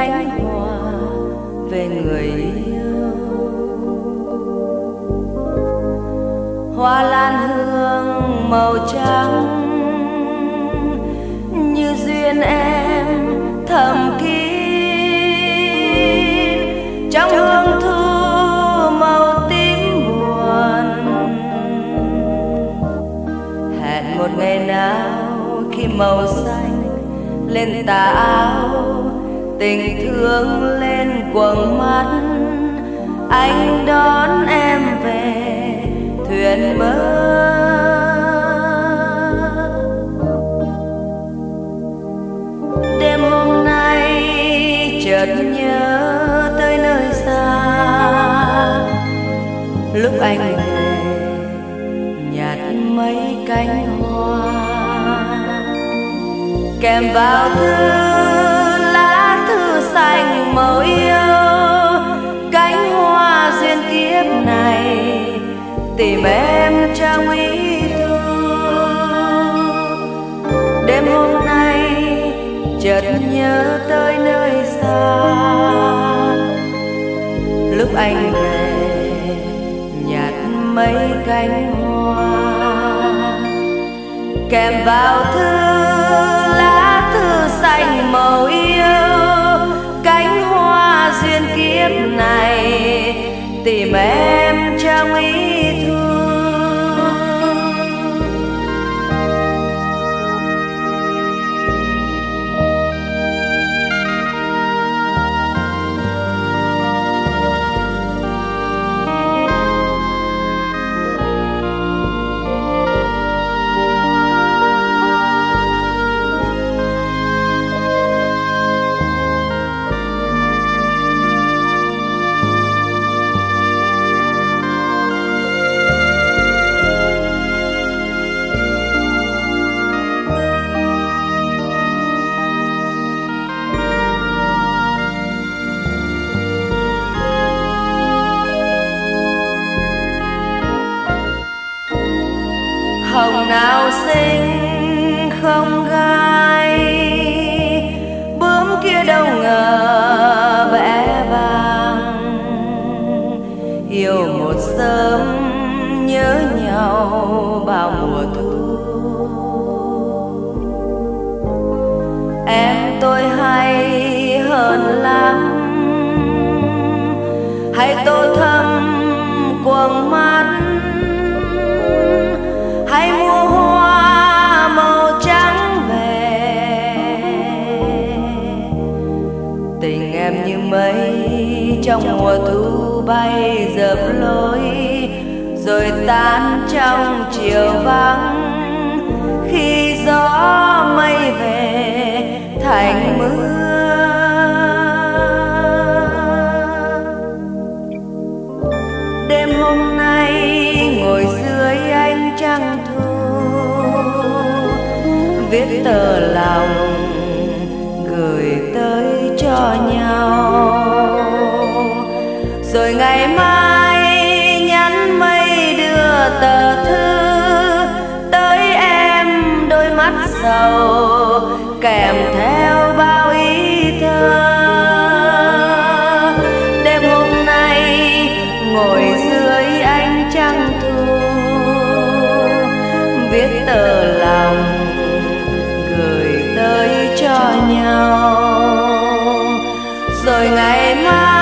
cánh hoa về người yêu. Hoa lan hương màu trắng như duyên em thầm kín, trong hương thu màu tím buồn. Hẹn một ngày nào khi màu xanh lên tà áo, tình thương lên quầng mắt, anh đón em về thuyền mơ. Đêm hôm nay chợt nhớ tới nơi xa, lúc anh về nhạt mấy cánh hoa, kèm vào thư lá thư xanh màu yêu. Cánh hoa duyên kiếp này tìm em trong ý thương. Đêm hôm nay chợt nhớ tới nơi xa, lúc anh về nhạt mấy cánh hoa, kèm vào thư lá thư xanh màu yêu. Cánh hoa duyên kiếp này tìm em trong ý thương. Hồng nào xinh không gai, bướm kia đâu ngờ vẽ vàng. Yêu một sớm nhớ nhau bao mùa thu, em tôi hay hơn lắm. Hãy tô thắm quầng mắt, hãy mua hoa màu trắng về. Tình em như mây trong mùa thu bay dợp lối, rồi tan trong chiều vắng. Khi gió mây về thành mưa, đêm hôm nay ngồi dưới ánh trăng thu, viết tờ lòng gửi tới cho nhau. Rồi ngày mai nhắn mây đưa tờ thư tới em, đôi mắt sầu kèm theo bao ý thơ. Đêm hôm nay ngồi dưới ánh trăng thu, viết tờ lòng gửi tới cho nhau. Rồi ngày mai